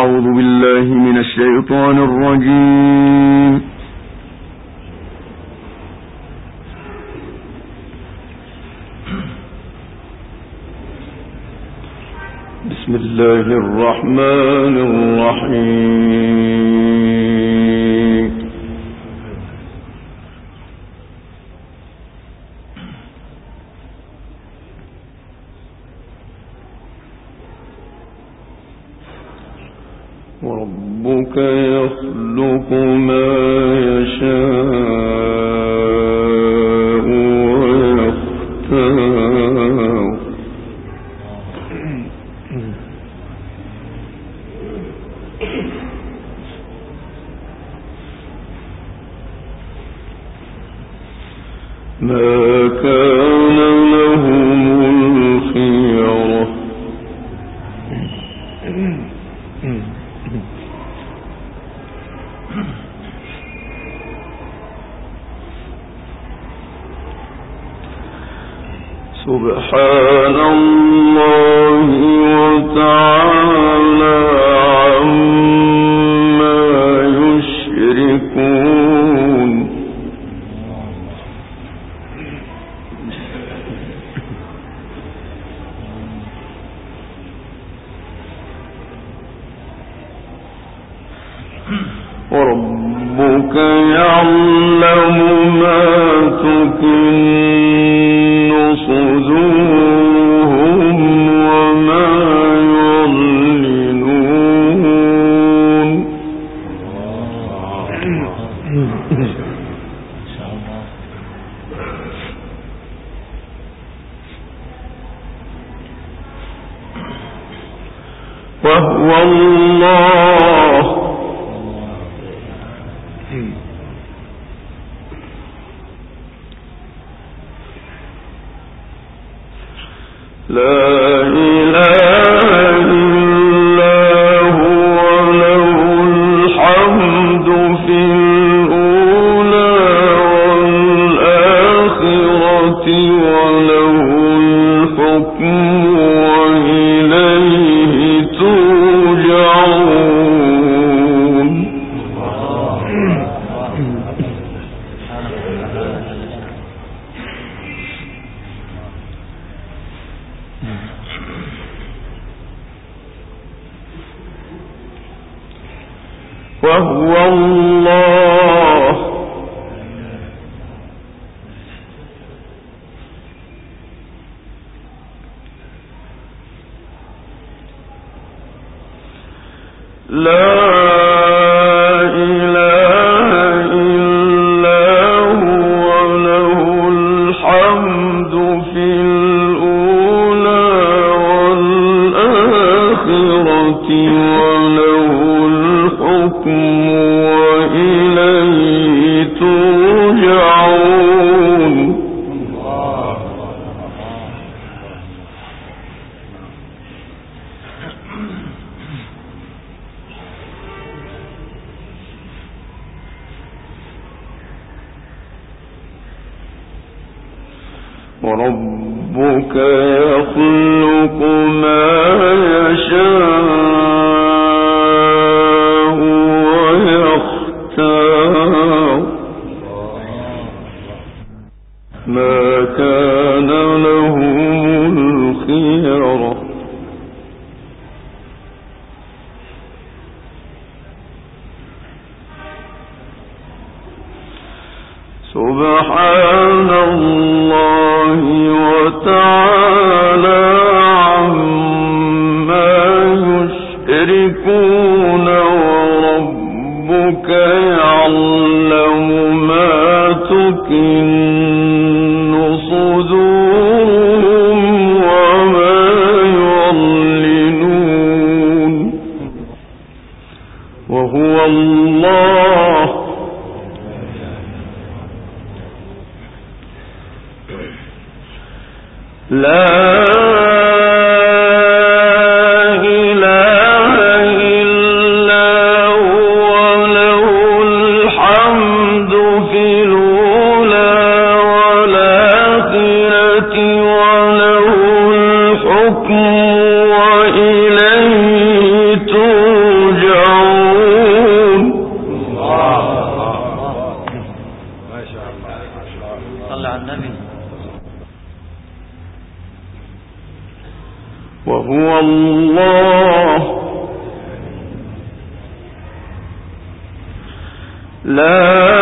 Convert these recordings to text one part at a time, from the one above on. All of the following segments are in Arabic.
أعوذ بالله من الشيطان الرجيم. بسم الله الرحمن الرحيم. وربك يخلق ما يشاء ويختار ما كان لهم الخيرة سبحان الله وتعالى عما يشركون. وربك يعلم ما تكن صدورهم وما يعلنون. وهو الله لا إله إلا هو له الحمد في الأولى والآخرة وله الحكم وإليه ترجعون. وهو الله لا إله إلا هو له الحمد في الأولى والآخرة وله الحكم وإليه ترجعون. وربك يخلق ما يشاء ويختار ما كان لهم الخيرة سبحان الله وتعالى عما يشركون. وربك يعلم ما تكن صدورهم وما يعلنون. وهو الله لا إله إلا هو له الحمد في الأولى والآخرة وله الحكم وإليه ترجعون. وهو الله لا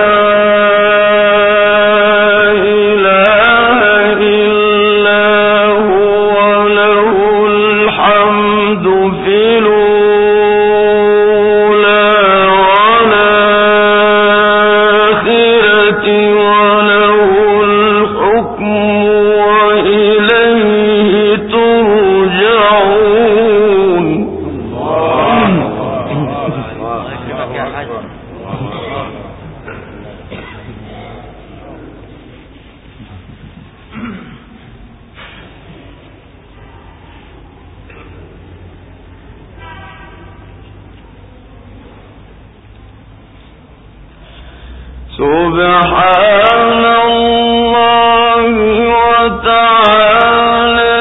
سبحان الله وتعالى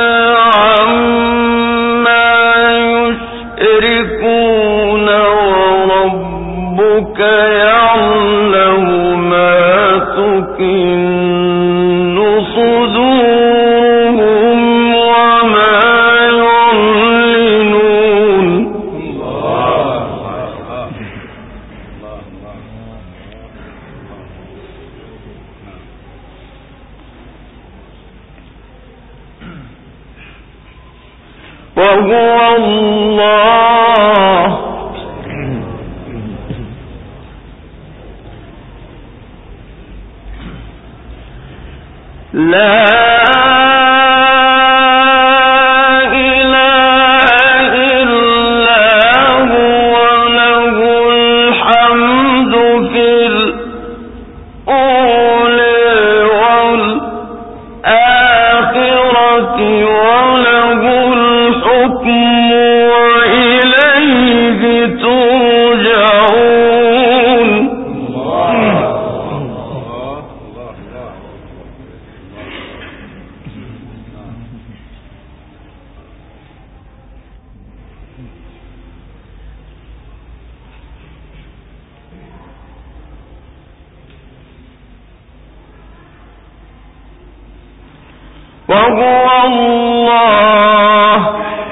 عما يشركون وربك يعلم ما تكن صدورهم وما يعلنون وهو الله لا وهو الله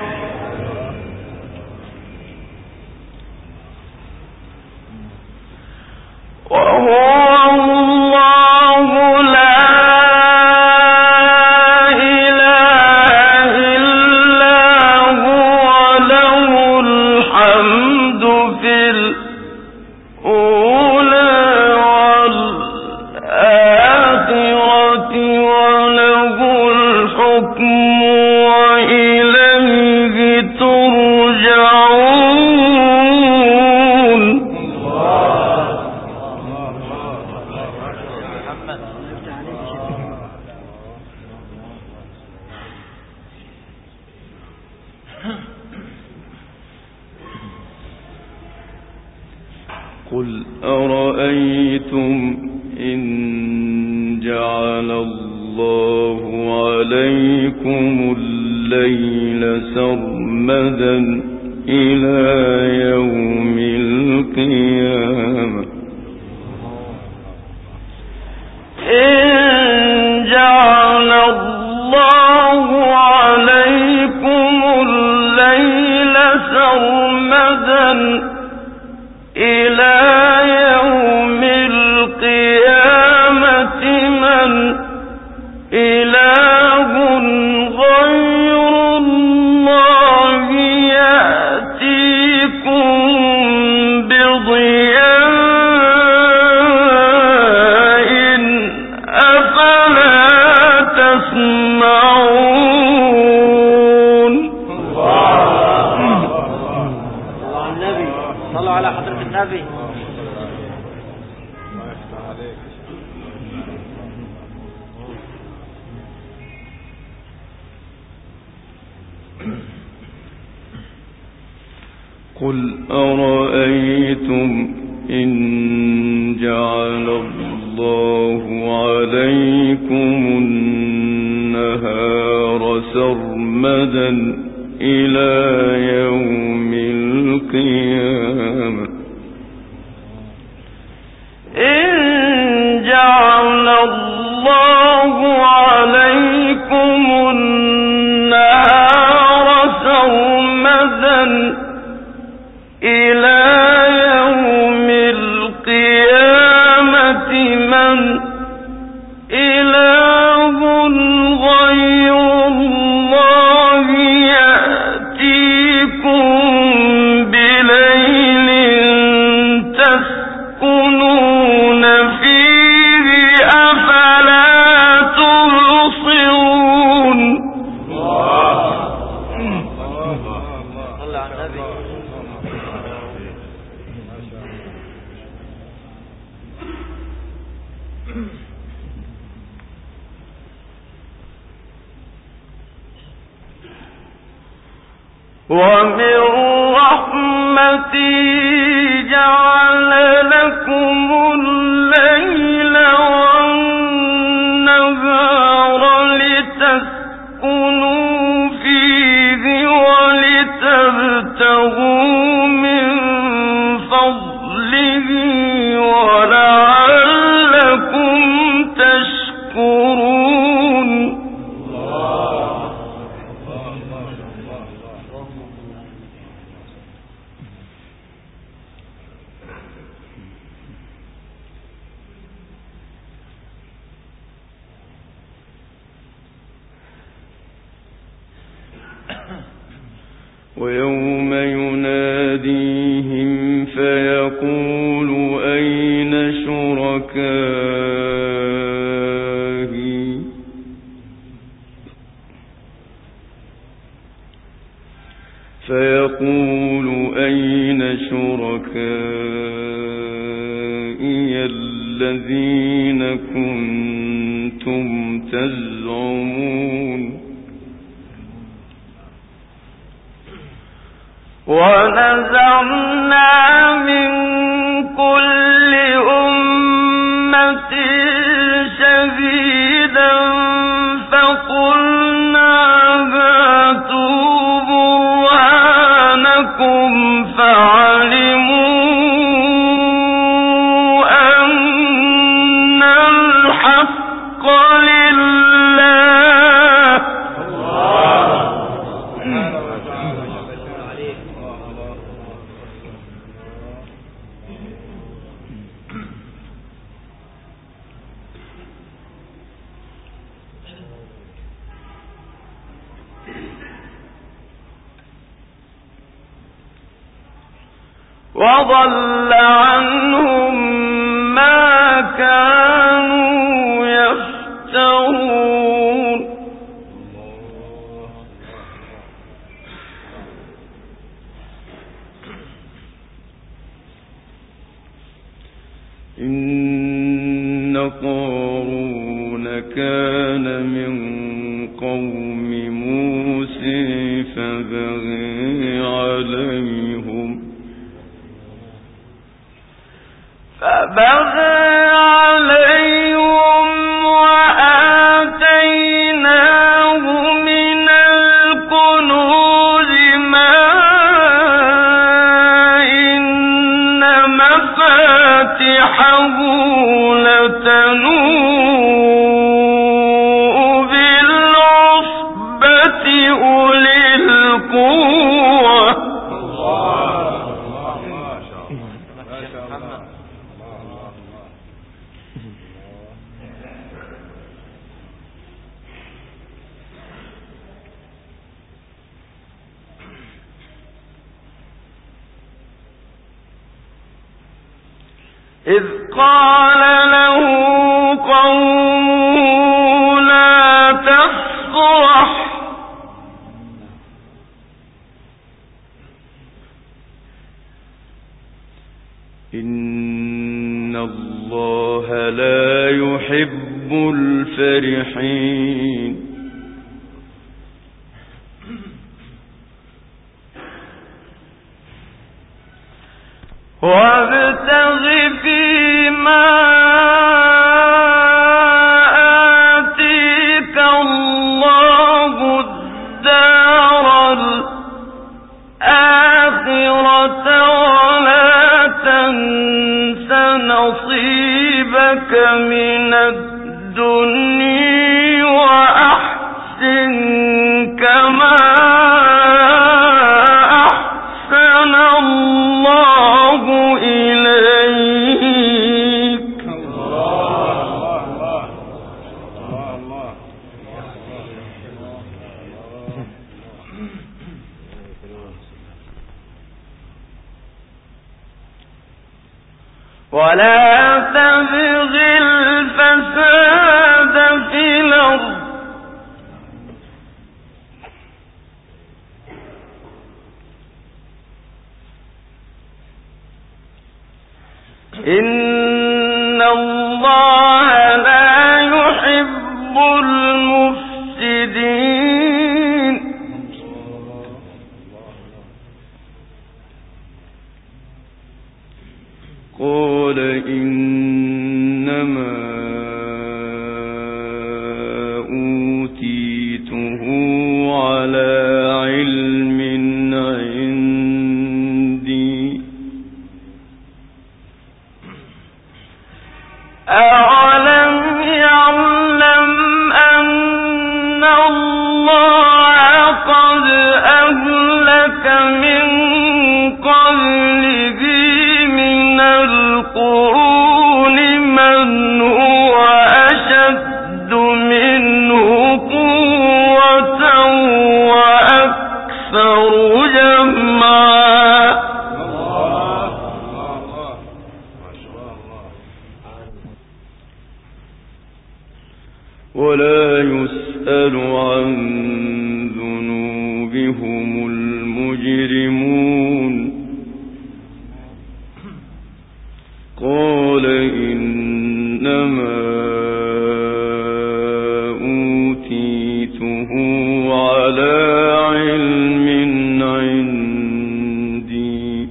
لا إله إلا هو له الحمد في الأولى والآخرة وله الحكم وإليه ترجعون قل أرأيتم إن جعل الله عليكم الليل سرمدا إلى يوم القيامة إن جعل الله عليكم الليل سرمدا إلى يوم القيامة من إله غير الله يأتيكم بضياء أفلا تسمعون النبي صلوا على حضرة النبي قل أرأيتم إن جعل الله عليكم النهار سرمدا إلى يوم القيامة إن جعل الله عليكم النهار إلى يوم القيامة من إله غير الله يأتيكم بليل تسكنون فيه أفلا تبصرون. ومن رحمته جعل لكم الليل والنهار لتسكنوا فيه ولتبتغوا من فضله ولعلكم تشكرون. ويوم يناديهم فيقول أين شركائي الذين كنتم تزعمون. ونزعنا من كل أمة شهيدا فقلنا هاتوا برهانكم فعلموا أن الحق لله. وضل عنهم ما كانوا يفترون. إن قارون كان من قوم موسى فبغي عليهم وآتيناه من الكنوز ما إن مفاتحه لتنوء بالعصبة أولي القوة. إذ قال له قومه لا تفرح إن الله لا يحب الفرحين. وابتغ فيما آتيك الله الدار الآخرة ولا تنس نصيبك من الدنيا وأحسن كما أحسن ولا تبغ الفساد في الأرض إن الله لا يحب المفسدين قال إنما أوتيته على علم عندي أولم يعلم أن الله قد أهلك من قبله من القرون من هو أشد منه قوة وأكثر جمعا ولا يسأل عن ذنوبهم المجرمون قال إنما أوتيته على علم عندي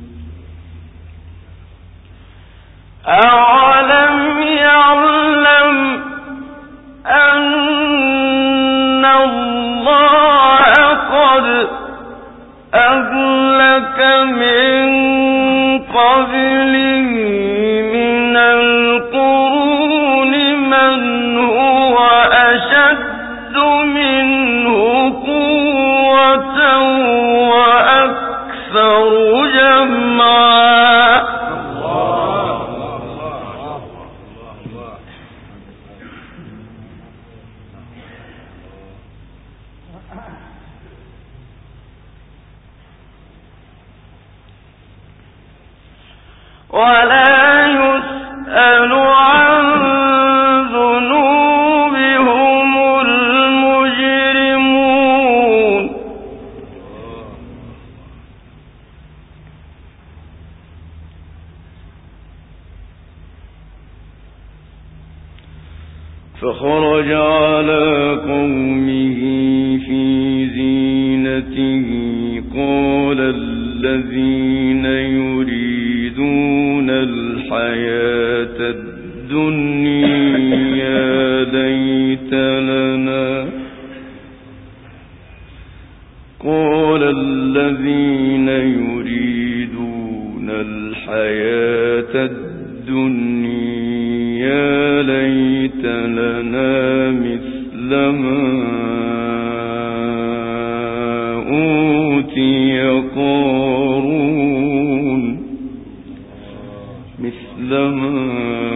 أولم يعلم أن الله قد أهلك من قبله من القرون من هو أشد منه قوة وأكثر جمعا ولا يسأل عن ذنوبهم المجرمون فخرج على قومه في زينته قال الذين يريدون الحياة الدنيا ليت لنا قال الذين يريدون الحياة الدنيا ليت لنا مثل ما أوتي قارون مثل ما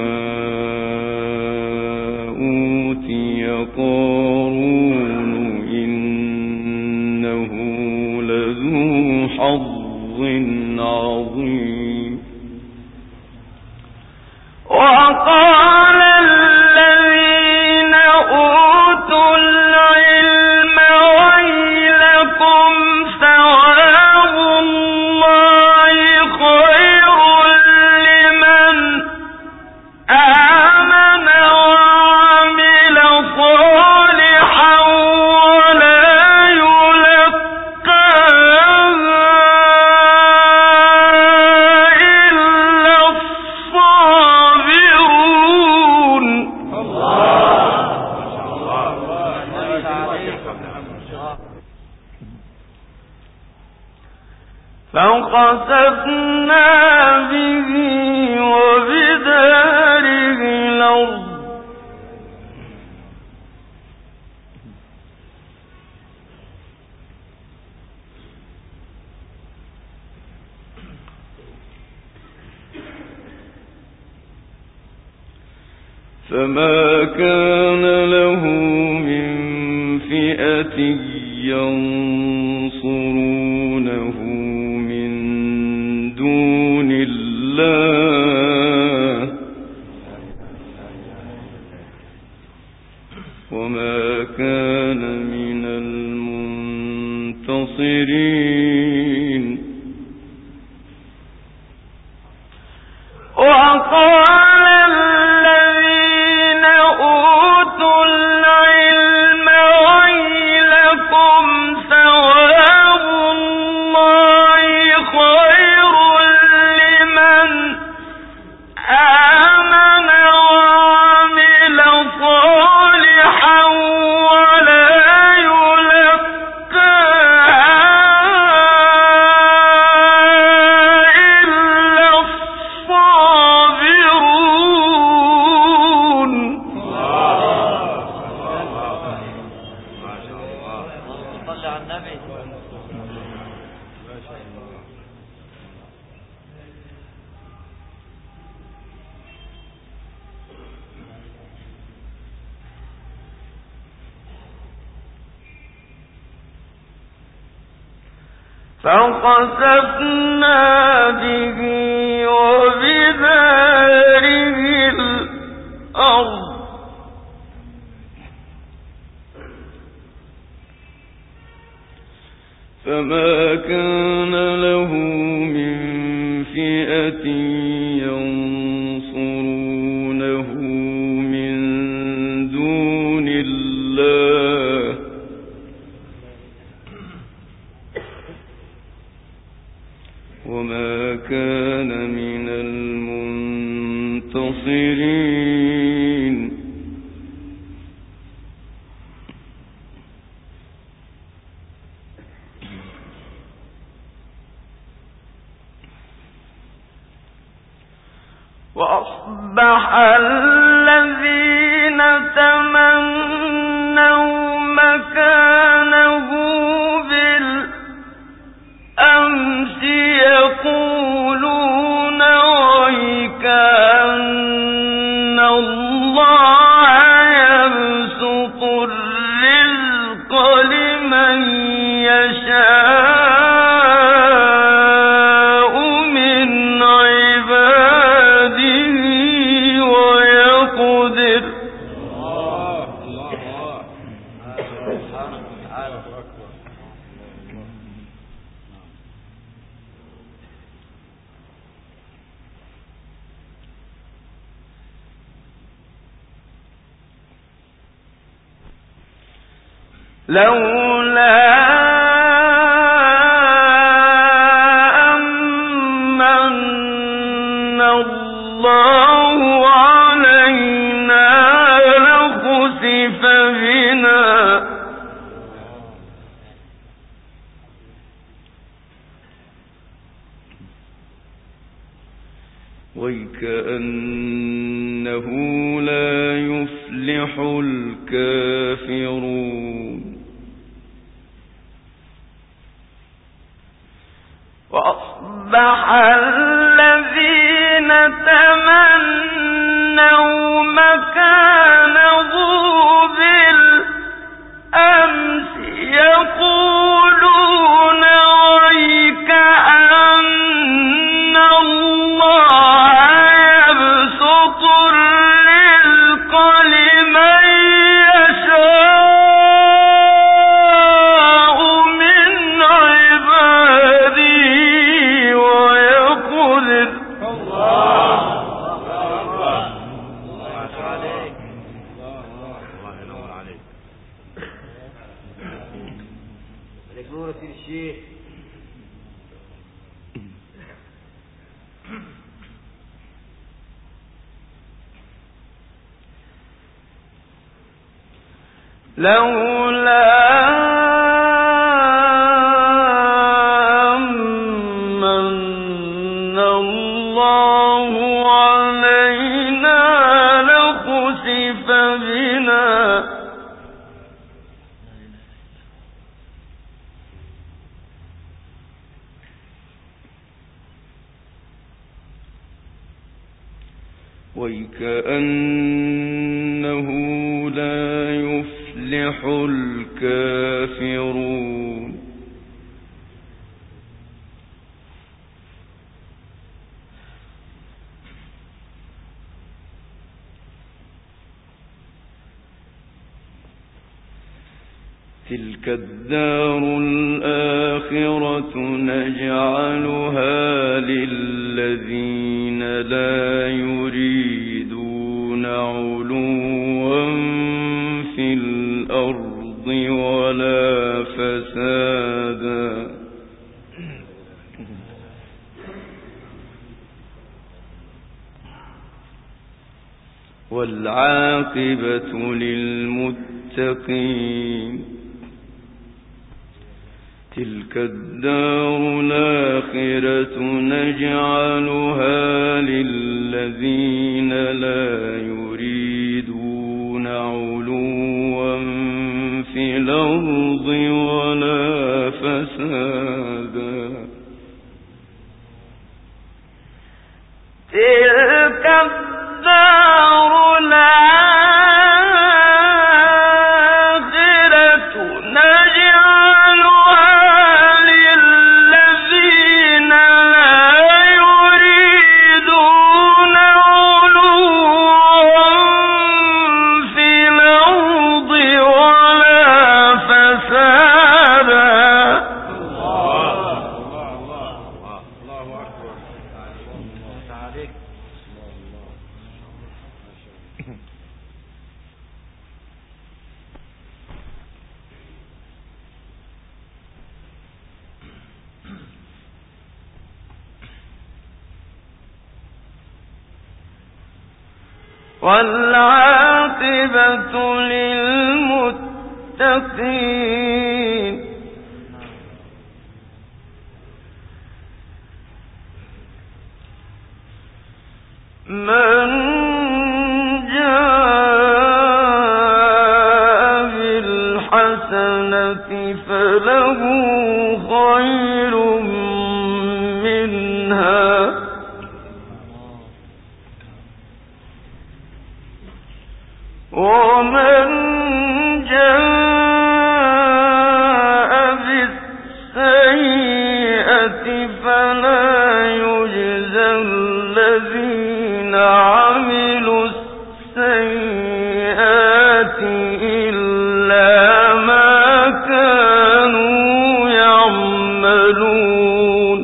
أوتي قارون إنه لذو حظ عظيم وقال الذين أوتوا العلم ويلكم ثواب الله خير لمن آمن وعمل صالحا ولا يلقاها إلا الصابرون فخسفنا به وبداره الأرض فما كان له من فئة ينصرونه من دون الله فخسفنا به وبداره الأرض فما كان له من فئة ينصرونه من دون الله وما كان من المنتصرين وأصبح الذين تمنوا مكانه بالأمس يقولون ويكأن الله يبسط الرزق لمن يشاء من عباده ويقدر لولا أمن الله علينا لخسف بنا ويكأنه لا يفلح الكافرون وأصبح الذين تمنوا مكانه بالأمس يقولون ويكأن الله يبسط الرزق لمن يشاء من عباده ويقدر لولا أمن الله علينا لخسف بنا ويكأنه لا يفلح الكافرون تلك الدار الآخرة الآخرة نجعلها للذين لا يريدون علوا في الأرض ولا فسادا والعاقبة للمتقين تلك الدار الآخرة نجعلها للذين لا يريدون علوا في الأرض ولا فسادا تلك الدار الآخرة نجعلها للذين لا يريدون علوا في الأرض ولا فسادا. الله أكبر. والعاقبة للمتقين من جاء بالحسنة فله خير منها ومن جاء بالسيئة فلا يجزى الذين عملوا السيئات إلا ما كانوا يعملون.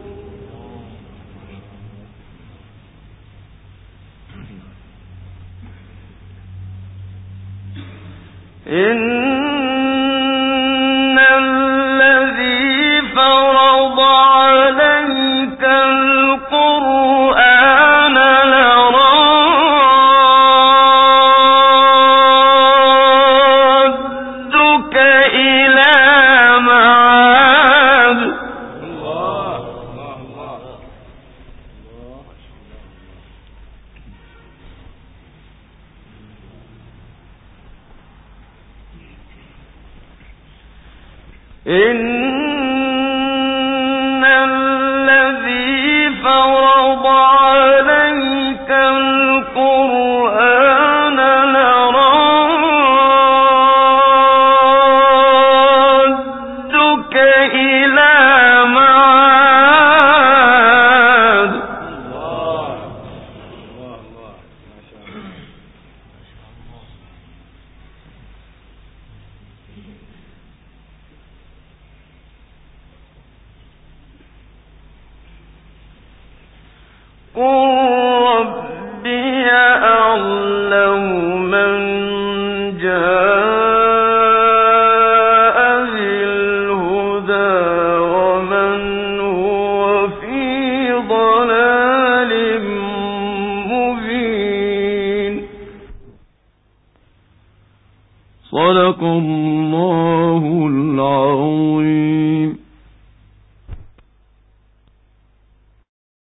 إن الذي فرض عليك القرآن لرادك إلى معاد. إن الذي فرض عليك القرآن لرادك إلى معاد. قل